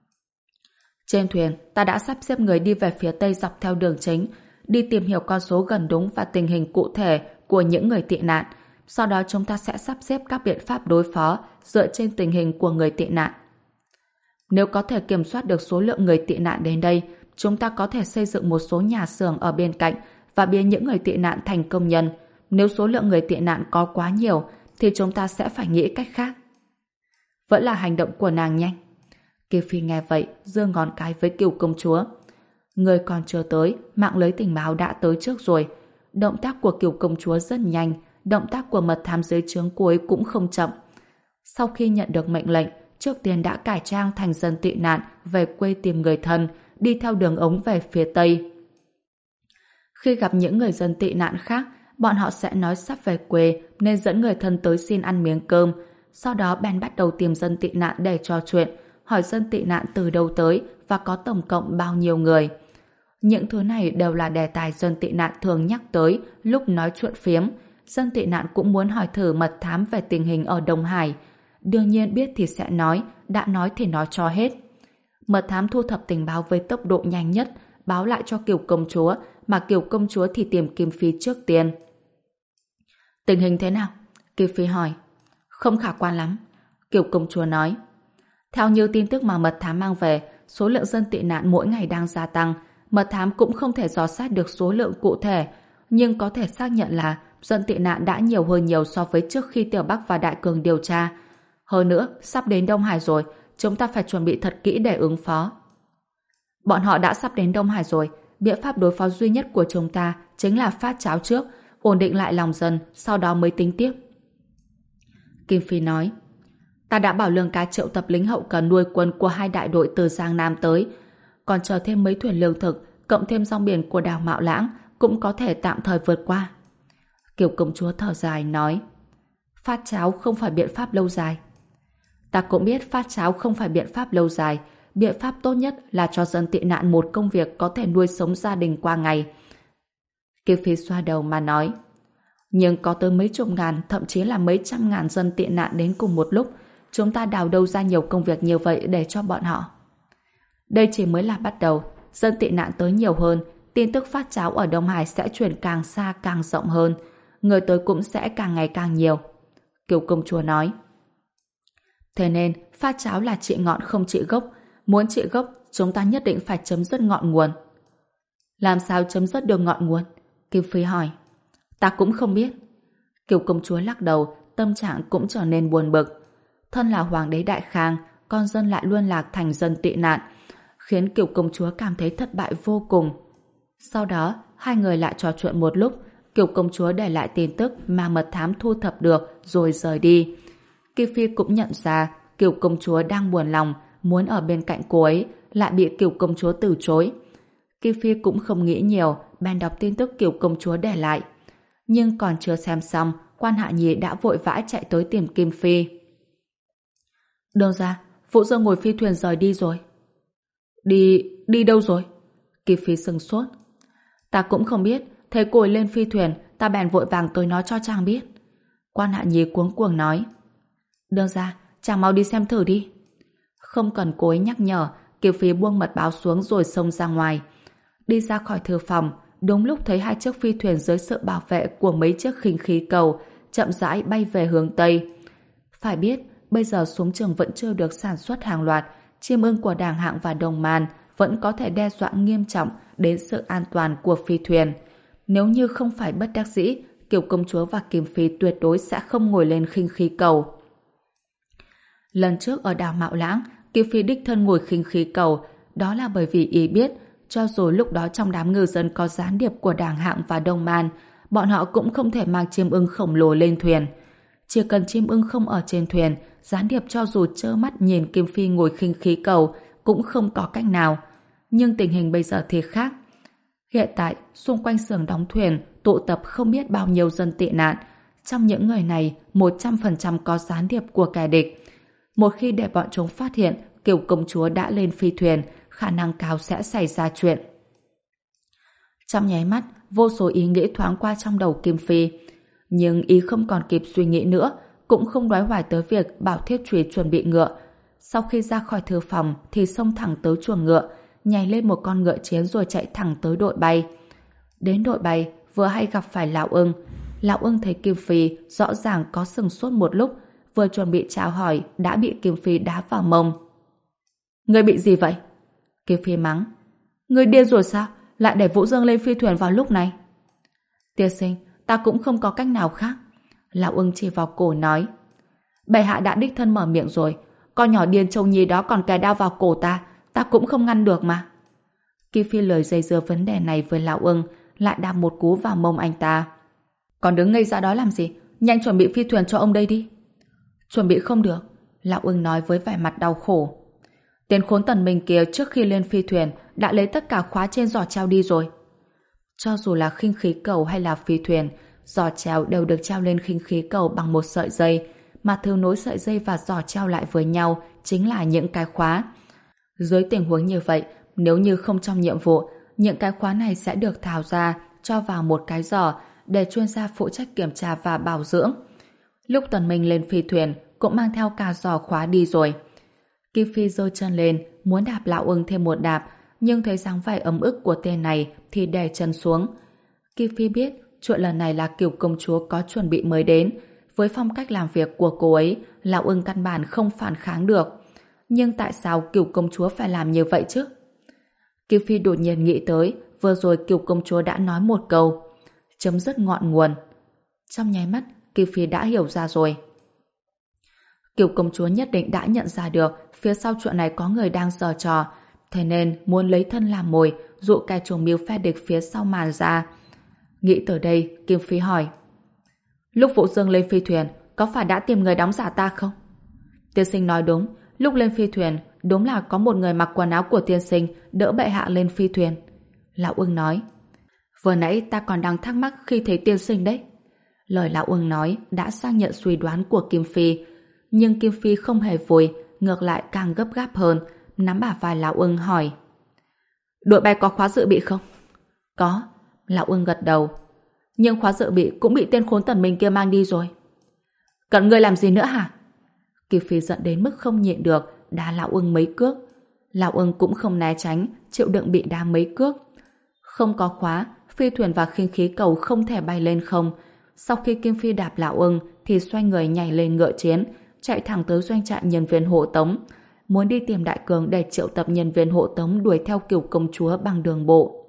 Trên thuyền, ta đã sắp xếp người đi về phía tây dọc theo đường chính, đi tìm hiểu con số gần đúng và tình hình cụ thể của những người tị nạn. Sau đó chúng ta sẽ sắp xếp các biện pháp đối phó dựa trên tình hình của người tị nạn. Nếu có thể kiểm soát được số lượng người tị nạn đến đây, chúng ta có thể xây dựng một số nhà xưởng ở bên cạnh và biến những người tị nạn thành công nhân. Nếu số lượng người tị nạn có quá nhiều, thì chúng ta sẽ phải nghĩ cách khác. Vẫn là hành động của nàng nhanh. Kiều Phi nghe vậy, giơ ngón cái với Kiều công chúa. Người còn chưa tới, mạng lưới tình báo đã tới trước rồi. Động tác của Kiều công chúa rất nhanh, động tác của mật thám dưới trướng cô ấy cũng không chậm. Sau khi nhận được mệnh lệnh, trước tiên đã cải trang thành dân tị nạn về quê tìm người thân, đi theo đường ống về phía tây. Khi gặp những người dân tị nạn khác, bọn họ sẽ nói sắp về quê nên dẫn người thân tới xin ăn miếng cơm. Sau đó Ben bắt đầu tìm dân tị nạn để trò chuyện, hỏi dân tị nạn từ đâu tới và có tổng cộng bao nhiêu người. Những thứ này đều là đề tài dân tị nạn thường nhắc tới lúc nói chuyện phiếm. Dân tị nạn cũng muốn hỏi thử mật thám về tình hình ở Đông Hải. Đương nhiên biết thì sẽ nói, đã nói thì nói cho hết. Mật thám thu thập tình báo với tốc độ nhanh nhất, báo lại cho Kiều công chúa, mà Kiều công chúa thì tìm Kim Phi trước tiên. Tình hình thế nào? Kim Phi hỏi. Không khả quan lắm. Kiều công chúa nói. Theo như tin tức mà mật thám mang về, số lượng dân tị nạn mỗi ngày đang gia tăng. Mật thám cũng không thể dò sát được số lượng cụ thể, nhưng có thể xác nhận là dân tị nạn đã nhiều hơn nhiều so với trước khi Tiểu Bắc và Đại Cường điều tra. Hơn nữa, sắp đến Đông Hải rồi, chúng ta phải chuẩn bị thật kỹ để ứng phó. Bọn họ đã sắp đến Đông Hải rồi, biện pháp đối phó duy nhất của chúng ta chính là phát cháo trước, ổn định lại lòng dân, sau đó mới tính tiếp. Kim Phi nói. Ta đã bảo Lương Ca triệu tập lính hậu cần nuôi quân của hai đại đội từ Giang Nam tới, còn chờ thêm mấy thuyền lương thực, cộng thêm rong biển của đảo Mạo Lãng cũng có thể tạm thời vượt qua. Kiều công chúa thở dài nói. Phát cháo không phải biện pháp lâu dài. Ta cũng biết phát cháo không phải biện pháp lâu dài. Biện pháp tốt nhất là cho dân tị nạn một công việc có thể nuôi sống gia đình qua ngày. Kiều Phi xoa đầu mà nói. Nhưng có tới mấy chục ngàn, thậm chí là mấy trăm ngàn dân tị nạn đến cùng một lúc, chúng ta đào đâu ra nhiều công việc như vậy để cho bọn họ. Đây chỉ mới là bắt đầu. Dân tị nạn tới nhiều hơn, tin tức phát cháo ở Đông Hải sẽ truyền càng xa càng rộng hơn, người tới cũng sẽ càng ngày càng nhiều. Kiều công chúa nói. Thế nên, pha cháo là trị ngọn không trị gốc. Muốn trị gốc, chúng ta nhất định phải chấm dứt ngọn nguồn. Làm sao chấm dứt được ngọn nguồn? Kim Phi hỏi. Ta cũng không biết. Kiều công chúa lắc đầu, tâm trạng cũng trở nên buồn bực. Thân là hoàng đế Đại Khang, con dân lại luôn lạc thành dân tị nạn, khiến Kiều công chúa cảm thấy thất bại vô cùng. Sau đó, hai người lại trò chuyện một lúc. Kiều công chúa để lại tin tức mà mật thám thu thập được rồi rời đi. Kim Phi cũng nhận ra Kiều công chúa đang buồn lòng, muốn ở bên cạnh cô ấy, lại bị Kiều công chúa từ chối. Kim Phi cũng không nghĩ nhiều, bèn đọc tin tức Kiều công chúa để lại. Nhưng còn chưa xem xong, Quan Hạ Nhi đã vội vã chạy tới tìm Kim Phi. Đâu ra, Vũ Dương ngồi phi thuyền rời đi rồi. Đi, đi đâu rồi? Kim Phi sừng sốt. Ta cũng không biết, thấy cô ấy lên phi thuyền, ta bèn vội vàng tới nói cho chàng biết. Quan Hạ Nhi cuống cuồng nói. Đâu ra, chàng mau đi xem thử đi. Không cần cô ấy nhắc nhở, Kim Phi buông mật báo xuống rồi xông ra ngoài. Đi ra khỏi thư phòng, đúng lúc thấy hai chiếc phi thuyền dưới sự bảo vệ của mấy chiếc khinh khí cầu chậm rãi bay về hướng Tây. Phải biết, bây giờ súng trường vẫn chưa được sản xuất hàng loạt, chim ưng của Đàng Hạng và Đồng Man vẫn có thể đe dọa nghiêm trọng đến sự an toàn của phi thuyền. Nếu như không phải bất đắc dĩ, Kiều công chúa và Kim Phi tuyệt đối sẽ không ngồi lên khinh khí cầu. Lần trước ở đảo Mạo Lãng, Kim Phi đích thân ngồi khinh khí cầu, đó là bởi vì ý biết cho dù lúc đó trong đám ngư dân có gián điệp của Đàng Hạng và Đông Man, bọn họ cũng không thể mang chim ưng khổng lồ lên thuyền. Chỉ cần chim ưng không ở trên thuyền, gián điệp cho dù trơ mắt nhìn Kim Phi ngồi khinh khí cầu cũng không có cách nào. Nhưng tình hình bây giờ thì khác. Hiện tại, xung quanh xưởng đóng thuyền tụ tập không biết bao nhiêu dân tị nạn. Trong những người này, một trăm phần trăm có gián điệp của kẻ địch. Một khi để bọn chúng phát hiện Kiều công chúa đã lên phi thuyền, khả năng cao sẽ xảy ra chuyện. Trong nháy mắt, vô số ý nghĩ thoáng qua trong đầu Kim Phi. Nhưng ý không còn kịp suy nghĩ nữa, cũng không đoái hoài tới việc bảo Thiết Trùy chuẩn bị ngựa. Sau khi ra khỏi thư phòng thì xông thẳng tới chuồng ngựa, nhảy lên một con ngựa chiến rồi chạy thẳng tới đội bay. Đến đội bay, vừa hay gặp phải Lão Ưng. Lão Ưng thấy Kim Phi rõ ràng có sừng sốt một lúc, vừa chuẩn bị chào hỏi đã bị Kim Phi đá vào mông. Ngươi bị gì vậy? Kim Phi mắng. Ngươi điên rồi sao? Lại để Vũ Dương lên phi thuyền vào lúc này? Tiên sinh, ta cũng không có cách nào khác. Lão Ưng chỉ vào cổ nói. Bệ hạ đã đích thân mở miệng rồi. Con nhỏ điên Châu Nhi đó còn kề đao vào cổ ta, ta cũng không ngăn được mà. Kim Phi lời dây dưa vấn đề này với Lão Ưng, lại đạp một cú vào mông anh ta. Còn đứng ngây ra đó làm gì? Nhanh chuẩn bị phi thuyền cho ông đây đi. Chuẩn bị không được. Lão Ưng nói với vẻ mặt đau khổ. Tên khốn Tần Minh kia trước khi lên phi thuyền đã lấy tất cả khóa trên giỏ treo đi rồi. Cho dù là khinh khí cầu hay là phi thuyền, giỏ treo đều được treo lên khinh khí cầu bằng một sợi dây, mà thứ nối sợi dây và giỏ treo lại với nhau chính là những cái khóa. Dưới tình huống như vậy, nếu như không trong nhiệm vụ, những cái khóa này sẽ được tháo ra, cho vào một cái giỏ để chuyên gia phụ trách kiểm tra và bảo dưỡng. Lúc Tần Minh lên phi thuyền cũng mang theo cả giỏ khóa đi rồi. Kim Phi giơ chân lên, muốn đạp Lão Ưng thêm một đạp, nhưng thấy dáng vẻ ấm ức của tên này thì đè chân xuống. Kim Phi biết chuyện lần này là Kiều công chúa có chuẩn bị mới đến. Với phong cách làm việc của cô ấy, Lão Ưng căn bản không phản kháng được. Nhưng tại sao Kiều công chúa phải làm như vậy chứ? Kim Phi đột nhiên nghĩ tới, vừa rồi Kiều công chúa đã nói một câu, chấm dứt ngọn nguồn. Trong nháy mắt, Kim Phi đã hiểu ra rồi. Kiều công chúa nhất định đã nhận ra được phía sau chuyện này có người đang giở trò, thế nên muốn lấy thân làm mồi, dụ kẻ chủ mưu phe địch phía sau màn ra. Nghĩ tới đây, Kim Phi hỏi. Lúc Vũ Dương lên phi thuyền, có phải đã tìm người đóng giả ta không? Tiên sinh nói đúng, lúc lên phi thuyền, đúng là có một người mặc quần áo của tiên sinh đỡ bệ hạ lên phi thuyền. Lão Ưng nói. Vừa nãy ta còn đang thắc mắc khi thấy tiên sinh đấy. Lời Lão Ưng nói đã xác nhận suy đoán của Kim Phi, nhưng Kim Phi không hề vui, ngược lại càng gấp gáp hơn, nắm bả vai Lão Ưng hỏi. Đội bay có khóa dự bị không? Có. Lão Ưng gật đầu. Nhưng khóa dự bị cũng bị tên khốn Tần Minh kia mang đi rồi. Cần ngươi làm gì nữa hả? Kim Phi giận đến mức không nhịn được, đá Lão Ưng mấy cước. Lão Ưng cũng không né tránh, chịu đựng bị đá mấy cước. Không có khóa, phi thuyền và khinh khí cầu không thể bay lên không. Sau khi Kim Phi đạp Lão Ưng thì xoay người nhảy lên ngựa chiến, chạy thẳng tới doanh trại nhân viên hộ tống, muốn đi tìm Đại Cường để triệu tập nhân viên hộ tống đuổi theo Kiều công chúa bằng đường bộ.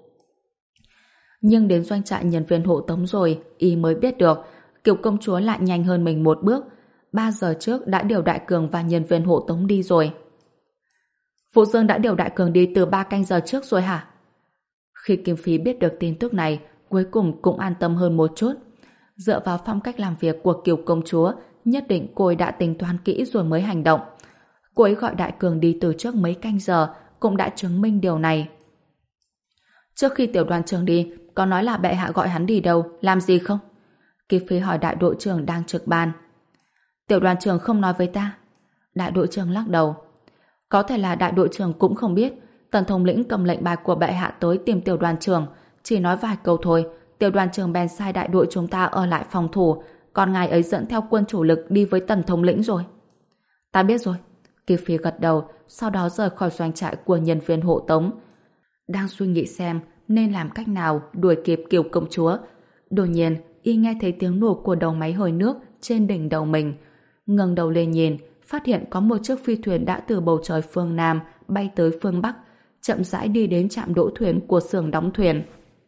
Nhưng đến doanh trại nhân viên hộ tống rồi, y mới biết được Kiều công chúa lại nhanh hơn mình một bước. Ba giờ trước đã điều Đại Cường và nhân viên hộ tống đi rồi. Phụ Dương đã điều Đại Cường đi từ ba canh giờ trước rồi hả? Khi Kim Phi biết được tin tức này, cuối cùng cũng an tâm hơn một chút. Dựa vào phong cách làm việc của Kiều công chúa, nhất định cô ấy đã tính toán kỹ rồi mới hành động. Cô ấy gọi Đại Cường đi từ trước mấy canh giờ cũng đã chứng minh điều này. Trước khi tiểu đoàn trưởng đi, có nói là bệ hạ gọi hắn đi đâu, làm gì không? Kim Phi hỏi đại đội trưởng đang trực ban. Tiểu đoàn trưởng không nói với ta. Đại đội trưởng lắc đầu. Có thể là đại đội trưởng cũng không biết. Tần thống lĩnh cầm lệnh bài của bệ hạ tới tìm tiểu đoàn trưởng, chỉ nói vài câu thôi. Tiểu đoàn trưởng bèn sai đại đội chúng ta ở lại phòng thủ, còn ngài ấy dẫn theo quân chủ lực đi với tần thống lĩnh rồi. Ta biết rồi. Kim Phi gật đầu, sau đó rời khỏi doanh trại của nhân viên hộ tống. Đang suy nghĩ xem nên làm cách nào đuổi kịp Kiều công chúa. Đột nhiên, y nghe thấy tiếng nổ của đầu máy hơi nước trên đỉnh đầu mình. Ngẩng đầu lên nhìn, phát hiện có một chiếc phi thuyền đã từ bầu trời phương Nam bay tới phương Bắc, chậm rãi đi đến trạm đỗ thuyền của xưởng đóng thuyền.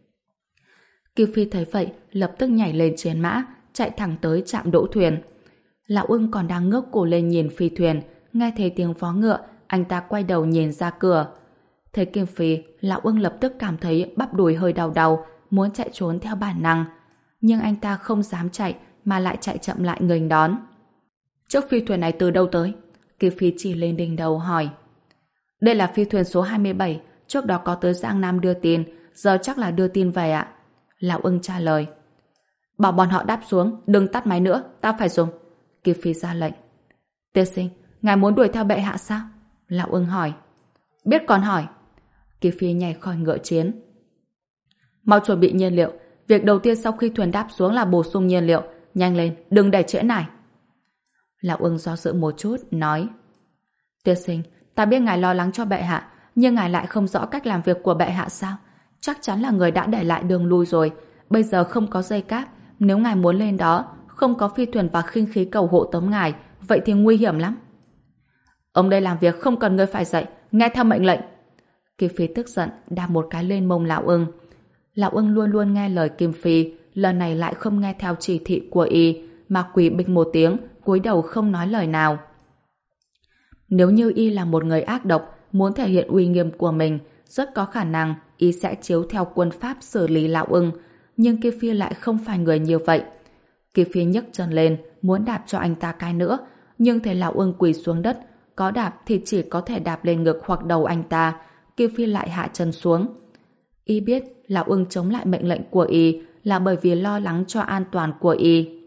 Kiều Phi thấy vậy, lập tức nhảy lên trên mã, chạy thẳng tới trạm đỗ thuyền. Lão Ưng còn đang ngước cổ lên nhìn phi thuyền, nghe thấy tiếng vó ngựa, anh ta quay đầu nhìn ra cửa. Thấy Kim Phi, Lão Ưng lập tức cảm thấy bắp đùi hơi đau đau, muốn chạy trốn theo bản năng. Nhưng anh ta không dám chạy, mà lại chạy chậm lại nghênh đón. Chiếc phi thuyền này từ đâu tới? Kim Phi chỉ lên đỉnh đầu hỏi. Đây là phi thuyền số hai mươi bảy, trước đó có tới Giang Nam đưa tin, giờ chắc là đưa tin về ạ. Lão Ưng trả lời. Bảo bọn họ đáp xuống, đừng tắt máy nữa, ta phải dùng. Kim Phi ra lệnh. Tiên sinh, ngài muốn đuổi theo bệ hạ sao? Lão Ưng hỏi. Biết còn hỏi. Kim Phi nhảy khỏi ngựa chiến. Mau chuẩn bị nhiên liệu, việc đầu tiên sau khi thuyền đáp xuống là bổ sung nhiên liệu, nhanh lên, đừng để trễ nải. Lão Ưng do dự một chút, nói. Tiên sinh, ta biết ngài lo lắng cho bệ hạ, nhưng ngài lại không rõ cách làm việc của bệ hạ sao? Chắc chắn là người đã để lại đường lui rồi, bây giờ không có dây cáp, nếu ngài muốn lên đó, không có phi thuyền và khinh khí cầu hộ tống ngài, vậy thì nguy hiểm lắm. Ông đây làm việc không cần ngươi phải dạy, nghe theo mệnh lệnh. Kim Phi tức giận, đạp một cái lên mông Lão Ưng. Lão Ưng luôn luôn nghe lời Kim Phi, lần này lại không nghe theo chỉ thị của y, mà quỳ bịch một tiếng, cúi đầu không nói lời nào. Nếu như y là một người ác độc, muốn thể hiện uy nghiêm của mình, rất có khả năng y sẽ chiếu theo quân pháp xử lý Lão Ưng, nhưng Kim Phi lại không phải người như vậy. Kim Phi nhấc chân lên, muốn đạp cho anh ta cái nữa, nhưng thấy Lão Ưng quỳ xuống đất, có đạp thì chỉ có thể đạp lên ngực hoặc đầu anh ta. Kim Phi lại hạ chân xuống. Y biết Lão Ưng chống lại mệnh lệnh của y là bởi vì lo lắng cho an toàn của y.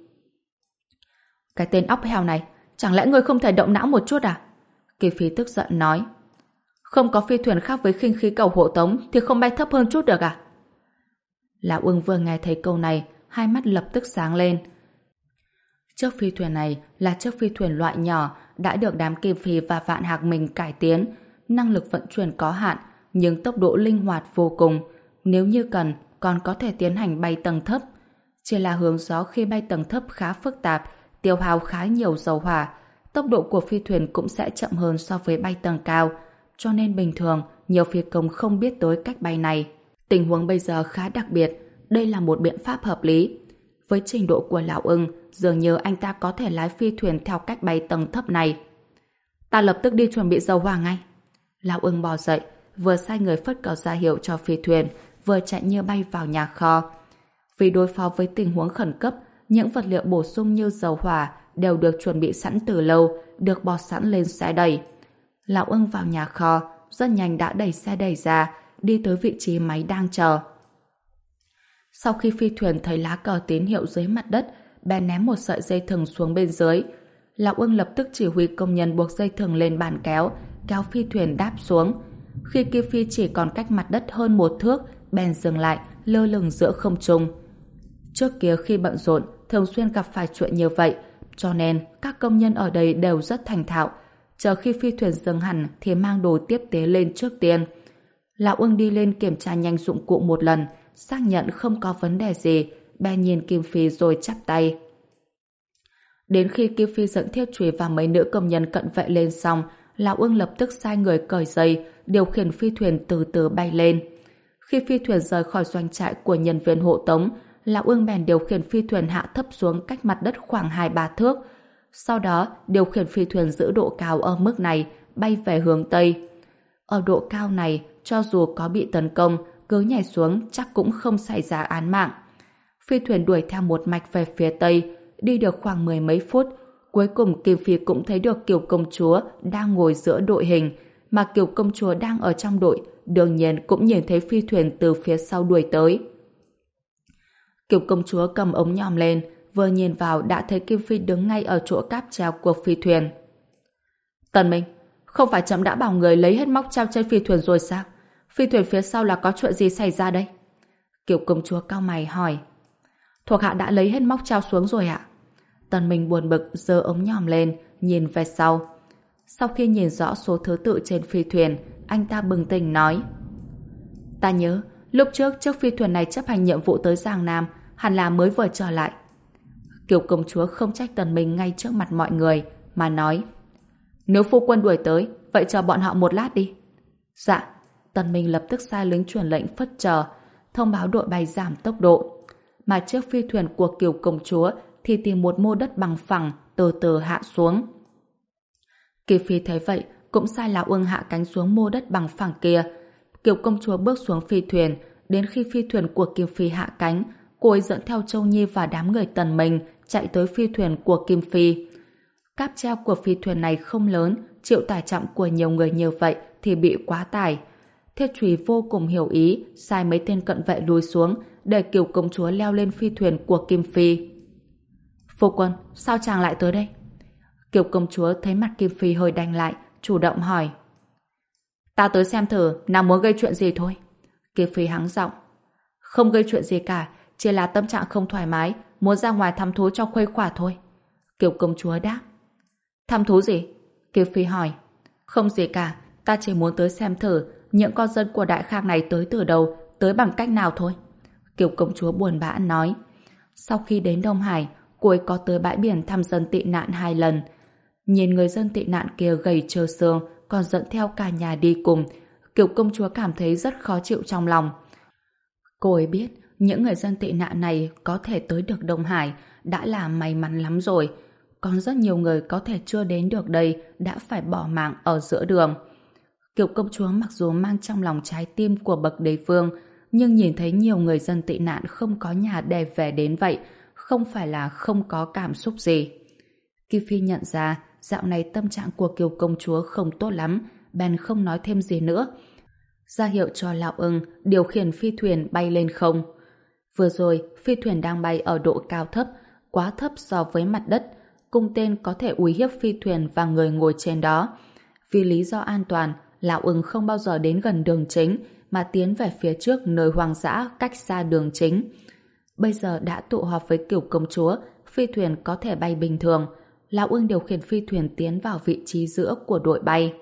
Cái tên óc heo này, chẳng lẽ ngươi không thể động não một chút à? Kim Phi tức giận nói. Không có phi thuyền khác với khinh khí cầu hộ tống thì không bay thấp hơn chút được à? Lão Ưng vừa nghe thấy câu này, hai mắt lập tức sáng lên. Chiếc phi thuyền này là chiếc phi thuyền loại nhỏ đã được đám Kim Phi và Vạn Hạc mình cải tiến, năng lực vận chuyển có hạn, nhưng tốc độ linh hoạt vô cùng. Nếu như cần, còn có thể tiến hành bay tầng thấp. Chỉ là hướng gió khi bay tầng thấp khá phức tạp, tiêu hao khá nhiều dầu hỏa. Tốc độ của phi thuyền cũng sẽ chậm hơn so với bay tầng cao, cho nên bình thường nhiều phi công không biết tới cách bay này. Tình huống bây giờ khá đặc biệt, đây là một biện pháp hợp lý. Với trình độ của Lão Ưng, dường như anh ta có thể lái phi thuyền theo cách bay tầng thấp này. Ta lập tức đi chuẩn bị dầu hỏa ngay. Lão Ưng bò dậy, vừa sai người phất cờ ra hiệu cho phi thuyền, vừa chạy như bay vào nhà kho. Vì đối phó với tình huống khẩn cấp, những vật liệu bổ sung như dầu hỏa đều được chuẩn bị sẵn từ lâu, được bò sẵn lên xe đẩy. Lão Ưng vào nhà kho, rất nhanh đã đẩy xe đẩy ra, đi tới vị trí máy đang chờ. Sau khi phi thuyền thấy lá cờ tín hiệu dưới mặt đất, bèn ném một sợi dây thừng xuống bên dưới. Lão Ưng lập tức chỉ huy công nhân buộc dây thừng lên bàn kéo, kéo phi thuyền đáp xuống. Khi Kim Phi chỉ còn cách mặt đất hơn một thước, bèn dừng lại, lơ lửng giữa không trung. Trước kia khi bận rộn, thường xuyên gặp phải chuyện như vậy, cho nên các công nhân ở đây đều rất thành thạo. Chờ khi phi thuyền dừng hẳn thì mang đồ tiếp tế lên trước tiên. Lão Ưng đi lên kiểm tra nhanh dụng cụ một lần, xác nhận không có vấn đề gì, bèn nhìn Kim Phi rồi chắp tay. Đến khi Kim Phi dẫn Thiết Trùy và mấy nữ công nhân cận vệ lên xong, Lão Ưng lập tức sai người cởi dây, điều khiển phi thuyền từ từ bay lên. Khi phi thuyền rời khỏi doanh trại của nhân viên hộ tống, Lão Ưng bèn điều khiển phi thuyền hạ thấp xuống cách mặt đất khoảng hai ba thước. Sau đó, điều khiển phi thuyền giữ độ cao ở mức này, bay về hướng Tây. Ở độ cao này, cho dù có bị tấn công, cứ nhảy xuống chắc cũng không xảy ra án mạng. Phi thuyền đuổi theo một mạch về phía Tây, đi được khoảng mười mấy phút. Cuối cùng Kim Phi cũng thấy được Kiều Công Chúa đang ngồi giữa đội hình, mà Kiều Công Chúa đang ở trong đội, đương nhiên cũng nhìn thấy phi thuyền từ phía sau đuổi tới. Kiều Công Chúa cầm ống nhòm lên, vừa nhìn vào đã thấy Kim Phi đứng ngay ở chỗ cáp treo của phi thuyền. Tần Minh, không phải chấm đã bảo người lấy hết móc treo trên phi thuyền rồi sao? Phi thuyền phía sau là có chuyện gì xảy ra đây? Kiều Công Chúa cau mày hỏi. Thuộc hạ đã lấy hết móc treo xuống rồi ạ. Tần Minh buồn bực giơ ống nhòm lên, nhìn về sau. Sau khi nhìn rõ số thứ tự trên phi thuyền, anh ta bừng tỉnh nói. Ta nhớ, lúc trước chiếc phi thuyền này chấp hành nhiệm vụ tới Giang Nam, hẳn là mới vừa trở lại. Kiều Công Chúa không trách Tần Minh ngay trước mặt mọi người, mà nói. Nếu phu quân đuổi tới, vậy chờ bọn họ một lát đi. Dạ. Tần Minh lập tức sai lính truyền lệnh phất chờ, thông báo đội bay giảm tốc độ. Mà chiếc phi thuyền của Kiều Công Chúa thì tìm một mô đất bằng phẳng, từ từ hạ xuống. Kim Phi thấy vậy, cũng sai Lão Ưng hạ cánh xuống mô đất bằng phẳng kia. Kiều Công Chúa bước xuống phi thuyền, đến khi phi thuyền của Kim Phi hạ cánh, cô ấy dẫn theo Châu Nhi và đám người Tần Minh chạy tới phi thuyền của Kim Phi. Cáp treo của phi thuyền này không lớn, chịu tải trọng của nhiều người như vậy thì bị quá tải. Thiết Trùy vô cùng hiểu ý, sai mấy tên cận vệ lùi xuống để Kiều Công Chúa leo lên phi thuyền của Kim Phi. Phu quân, sao chàng lại tới đây? Kiều Công Chúa thấy mặt Kim Phi hơi đanh lại, chủ động hỏi. Ta tới xem thử, nào muốn gây chuyện gì thôi. Kim Phi hắng giọng. Không gây chuyện gì cả, chỉ là tâm trạng không thoải mái, muốn ra ngoài thăm thú cho khuây khỏa thôi. Kiều Công Chúa đáp. Thăm thú gì? Kim Phi hỏi. Không gì cả, ta chỉ muốn tới xem thử những con dân của Đại Khang này tới từ đâu, tới bằng cách nào thôi. Kiều Công Chúa buồn bã nói. Sau khi đến Đông Hải, cô ấy có tới bãi biển thăm dân tị nạn hai lần. Nhìn người dân tị nạn kia gầy trơ xương, còn dẫn theo cả nhà đi cùng, Kiều Công Chúa cảm thấy rất khó chịu trong lòng. Cô ấy biết những người dân tị nạn này có thể tới được Đông Hải đã là may mắn lắm rồi. Còn rất nhiều người có thể chưa đến được đây đã phải bỏ mạng ở giữa đường. Kiều Công Chúa mặc dù mang trong lòng trái tim của bậc đế vương, nhưng nhìn thấy nhiều người dân tị nạn không có nhà để về đến vậy, không phải là không có cảm xúc gì. Kim Phi nhận ra dạo này tâm trạng của Kiều Công Chúa không tốt lắm, bèn không nói thêm gì nữa. Ra hiệu cho Lão Ưng điều khiển phi thuyền bay lên không. Vừa rồi, phi thuyền đang bay ở độ cao thấp, quá thấp so với mặt đất. Cung tên có thể uy hiếp phi thuyền và người ngồi trên đó. Vì lý do an toàn, Lão Ưng không bao giờ đến gần đường chính, mà tiến về phía trước nơi hoang dã cách xa đường chính. Bây giờ đã tụ họp với Kiều Công Chúa, phi thuyền có thể bay bình thường. Lão Ưng điều khiển phi thuyền tiến vào vị trí giữa của đội bay.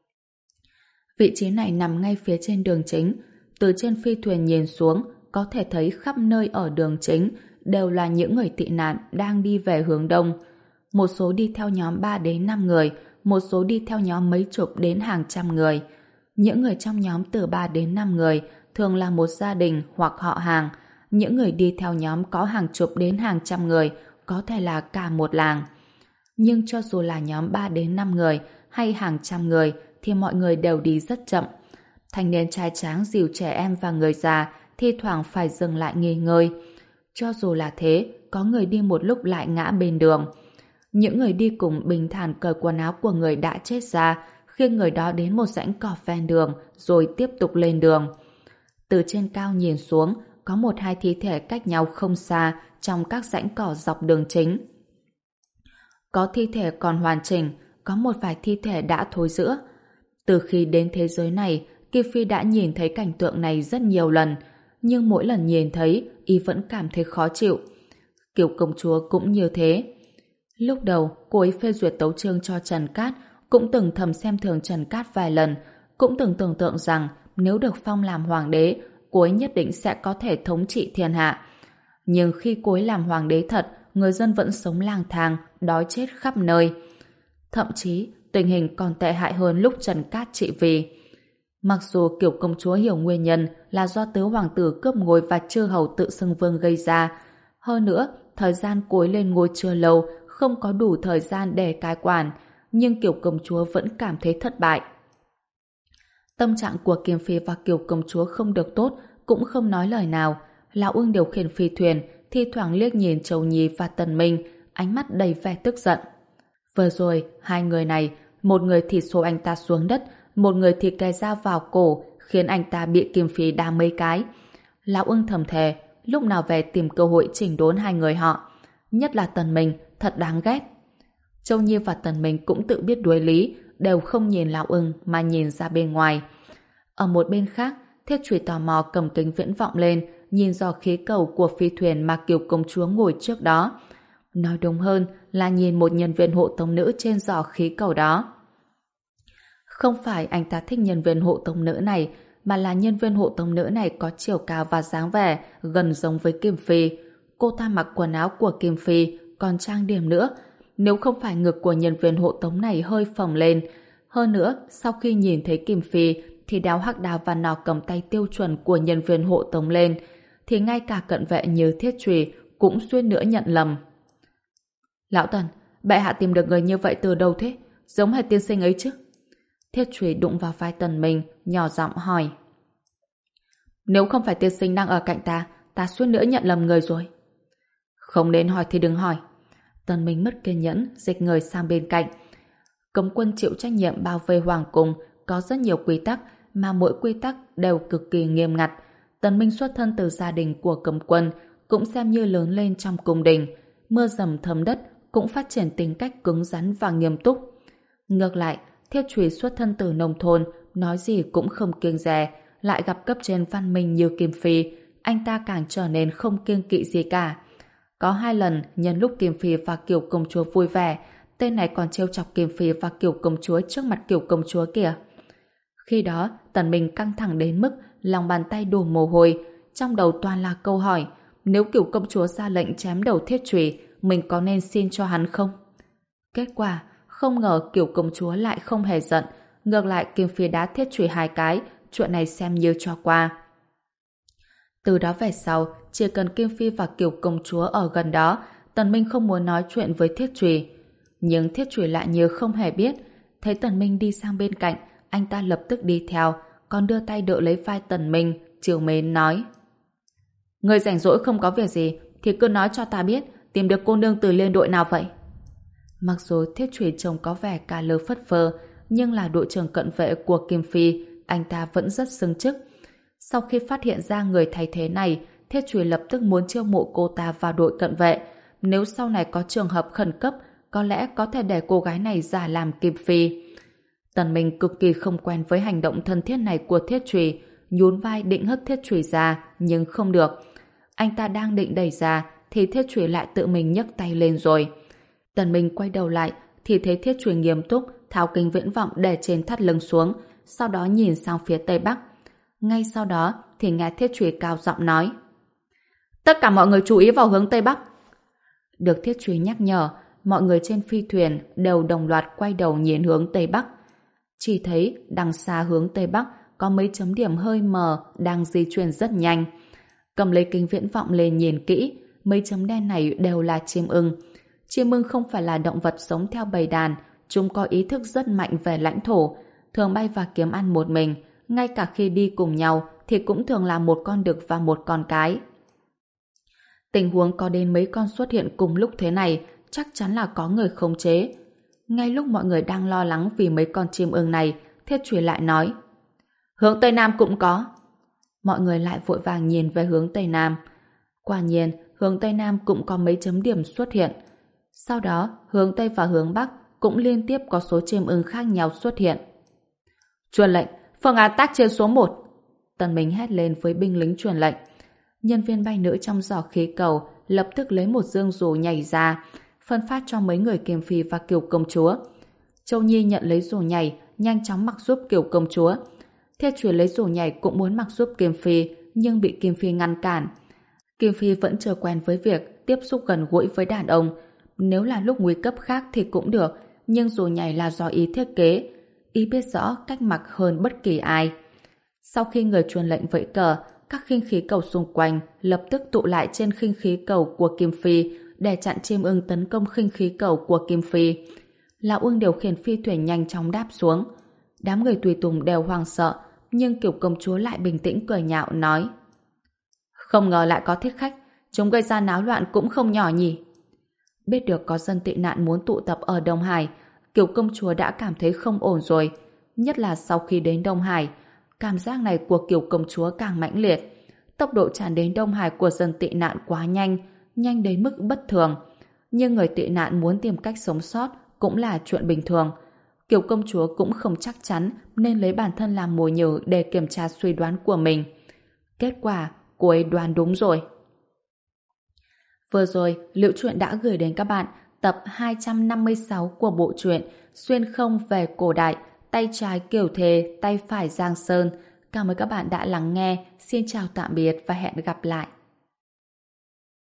Vị trí này nằm ngay phía trên đường chính. Từ trên phi thuyền nhìn xuống, có thể thấy khắp nơi ở đường chính đều là những người tị nạn đang đi về hướng đông. Một số đi theo nhóm ba đến năm người, một số đi theo nhóm mấy chục đến hàng trăm người. Những người trong nhóm từ ba đến năm người thường là một gia đình hoặc họ hàng. Những người đi theo nhóm có hàng chục đến hàng trăm người, có thể là cả một làng. Nhưng cho dù là nhóm ba đến năm người hay hàng trăm người thì mọi người đều đi rất chậm. Thanh niên trai tráng dìu trẻ em và người già thi thoảng phải dừng lại nghỉ ngơi. Cho dù là thế, có người đi một lúc lại ngã bên đường. Những người đi cùng bình thản cởi quần áo của người đã chết ra, khi người đó đến một rãnh cỏ ven đường rồi tiếp tục lên đường. Từ trên cao nhìn xuống, có một hai thi thể cách nhau không xa trong các rãnh cỏ dọc đường chính. Có thi thể còn hoàn chỉnh, có một vài thi thể đã thối rữa. Từ khi đến thế giới này, Kim Phi đã nhìn thấy cảnh tượng này rất nhiều lần, nhưng mỗi lần nhìn thấy, y vẫn cảm thấy khó chịu. Kiều Công Chúa cũng như thế. Lúc đầu, cô ấy phê duyệt tấu chương cho Trần Cát, cũng từng thầm xem thường Trần Cát vài lần, cũng từng tưởng tượng rằng nếu được phong làm hoàng đế, cô ấy nhất định sẽ có thể thống trị thiên hạ. Nhưng khi cô ấy làm hoàng đế thật, người dân vẫn sống lang thang, đói chết khắp nơi. Thậm chí, tình hình còn tệ hại hơn lúc Trần Cát trị vì. Mặc dù Kiều công chúa hiểu nguyên nhân là do tứ hoàng tử cướp ngôi và chư hầu tự xưng vương gây ra. Hơn nữa, thời gian cối lên ngôi chưa lâu, không có đủ thời gian để cai quản, nhưng Kiều công chúa vẫn cảm thấy thất bại. Tâm trạng của Kiều Phi và Kiều công chúa không được tốt, cũng không nói lời nào. Lão Ưng điều khiển phi thuyền, thi thoảng liếc nhìn Châu Nhi và Tần Minh, ánh mắt đầy vẻ tức giận. Vừa rồi, hai người này, một người thì xô anh ta xuống đất, một người thì kề dao vào cổ, khiến anh ta bị Kim Phi đá mấy cái. Lão Ưng thầm thề, lúc nào về tìm cơ hội chỉnh đốn hai người họ. Nhất là Tần Minh, thật đáng ghét. Châu Nhi và Tần Minh cũng tự biết đuối lý, đều không nhìn Lão Ưng mà nhìn ra bên ngoài. Ở một bên khác, Thiết Trùy tò mò cầm kính viễn vọng lên, nhìn dò khí cầu của phi thuyền mà Kiều công chúa ngồi trước đó. Nói đúng hơn là nhìn một nhân viên hộ tống nữ trên giò khí cầu đó. Không phải anh ta thích nhân viên hộ tống nữ này, mà là nhân viên hộ tống nữ này có chiều cao và dáng vẻ gần giống với Kim Phi. Cô ta mặc quần áo của Kim Phi, còn trang điểm nữa. Nếu không phải ngực của nhân viên hộ tống này hơi phồng lên. Hơn nữa, sau khi nhìn thấy Kim Phi, thì đáo hắc đào và nỏ cầm tay tiêu chuẩn của nhân viên hộ tống lên, thì ngay cả cận vệ như Thiết Trùy cũng suýt nữa nhận lầm. Lão Tần, bệ hạ tìm được người như vậy từ đâu thế? Giống hệt tiên sinh ấy chứ? Thiết Trùy đụng vào vai Tần Minh, nhỏ giọng hỏi. Nếu không phải tiên sinh đang ở cạnh ta, ta suýt nữa nhận lầm người rồi. Không nên hỏi thì đừng hỏi. Tần Minh mất kiên nhẫn, dịch người sang bên cạnh. Cấm quân chịu trách nhiệm bảo vệ hoàng cung, có rất nhiều quy tắc, mà mỗi quy tắc đều cực kỳ nghiêm ngặt. Tần Minh xuất thân từ gia đình của cấm quân, cũng xem như lớn lên trong cung đình. Mưa dầm thấm đất, cũng phát triển tính cách cứng rắn và nghiêm túc. Ngược lại, Thiết Trùy xuất thân từ nông thôn, nói gì cũng không kiêng dè, lại gặp cấp trên văn minh như Kim Phi, anh ta càng trở nên không kiêng kỵ gì cả. Có hai lần, nhân lúc Kim Phi và Kiều công chúa vui vẻ, tên này còn trêu chọc Kim Phi và Kiều công chúa trước mặt Kiều công chúa kìa. Khi đó, Tần Minh căng thẳng đến mức lòng bàn tay đổ mồ hôi, trong đầu toàn là câu hỏi, nếu Kiều công chúa ra lệnh chém đầu Thiết Trùy, mình có nên xin cho hắn không? Kết quả, không ngờ Kiều công chúa lại không hề giận, ngược lại Kim Phi đá Thiết Trùy hai cái, chuyện này xem như cho qua. Từ đó về sau, chỉ cần Kim Phi và Kiều công chúa ở gần đó, Tần Minh không muốn nói chuyện với Thiết Trùy. Nhưng Thiết Trùy lại như không hề biết, thấy Tần Minh đi sang bên cạnh, anh ta lập tức đi theo, còn đưa tay đỡ lấy vai Tần Minh, trìu mến nói. Người rảnh rỗi không có việc gì, thì cứ nói cho ta biết, tìm được cô nương từ liên đội nào vậy? Mặc dù Thiết Trùy trông có vẻ cà lơ phất phơ, nhưng là đội trưởng cận vệ của Kim Phi, anh ta vẫn rất xứng chức. Sau khi phát hiện ra người thay thế này, Thiết Trùy lập tức muốn chiêu mộ cô ta vào đội cận vệ. Nếu sau này có trường hợp khẩn cấp, có lẽ có thể để cô gái này giả làm Kim Phi. Tần Minh cực kỳ không quen với hành động thân thiết này của Thiết Trùy, nhún vai định hất Thiết Trùy ra, nhưng không được. Anh ta đang định đẩy ra, thì Thiết Trùy lại tự mình nhấc tay lên rồi. Tần Minh quay đầu lại, thì thấy Thiết Trùy nghiêm túc, tháo kính viễn vọng để trên thắt lưng xuống, sau đó nhìn sang phía tây bắc. Ngay sau đó, thì nghe Thiết Trùy cao giọng nói. Tất cả mọi người chú ý vào hướng tây bắc. Được Thiết Trùy nhắc nhở, mọi người trên phi thuyền đều đồng loạt quay đầu nhìn hướng tây bắc. Chỉ thấy đằng xa hướng tây bắc có mấy chấm điểm hơi mờ đang di chuyển rất nhanh. Cầm lấy kính viễn vọng lên nhìn kỹ, mấy chấm đen này đều là chim ưng. Chim ưng không phải là động vật sống theo bầy đàn, chúng có ý thức rất mạnh về lãnh thổ, thường bay và kiếm ăn một mình, ngay cả khi đi cùng nhau thì cũng thường là một con đực và một con cái. Tình huống có đến mấy con xuất hiện cùng lúc thế này, chắc chắn là có người khống chế. Ngay lúc mọi người đang lo lắng vì mấy con chim ưng này, Thiết Trùy lại nói. Hướng Tây Nam cũng có. Mọi người lại vội vàng nhìn về hướng Tây Nam. Quả nhiên, hướng Tây Nam cũng có mấy chấm điểm xuất hiện. Sau đó, hướng Tây và hướng Bắc cũng liên tiếp có số chim ưng khác nhau xuất hiện. Truyền lệnh, phương án tác chiến số một. Tần Minh hét lên với binh lính truyền lệnh. Nhân viên bay nữ trong giỏ khí cầu lập tức lấy một dương dù nhảy ra, phân phát cho mấy người Kim Phi và Kiều công chúa. Châu Nhi nhận lấy dù nhảy, nhanh chóng mặc giúp Kiều công chúa. Thiết Trùy lấy dù nhảy cũng muốn mặc giúp Kim Phi, nhưng bị Kim Phi ngăn cản. Kim Phi vẫn chưa quen với việc tiếp xúc gần gũi với đàn ông. Nếu là lúc nguy cấp khác thì cũng được, nhưng dù nhảy là do ý thiết kế. Ý biết rõ cách mặc hơn bất kỳ ai. Sau khi người truyền lệnh vẫy cờ, các khinh khí cầu xung quanh lập tức tụ lại trên khinh khí cầu của Kim Phi để chặn chim ưng tấn công khinh khí cầu của Kim Phi. Lão ưng điều khiển phi thuyền nhanh chóng đáp xuống. Đám người tùy tùng đều hoang sợ, nhưng Kiều công chúa lại bình tĩnh cười nhạo nói: không ngờ lại có thích khách, chúng gây ra náo loạn cũng không nhỏ nhỉ. Biết được có dân tị nạn muốn tụ tập ở Đông Hải, Kiều công chúa đã cảm thấy không ổn rồi. Nhất là sau khi đến Đông Hải, cảm giác này của Kiều công chúa càng mãnh liệt. Tốc độ tràn đến Đông Hải của dân tị nạn quá nhanh, nhanh đến mức bất thường. Nhưng người tị nạn muốn tìm cách sống sót cũng là chuyện bình thường. Kiều công chúa cũng không chắc chắn nên lấy bản thân làm mồi nhử để kiểm tra suy đoán của mình. Kết quả, cô ấy đoán đúng rồi. Vừa rồi, Liễu Chuyện đã gửi đến các bạn tập hai trăm năm mươi sáu của bộ truyện Xuyên không về cổ đại, tay trái Kiều Thề, tay phải Giang Sơn. Cảm ơn các bạn đã lắng nghe. Xin chào tạm biệt và hẹn gặp lại.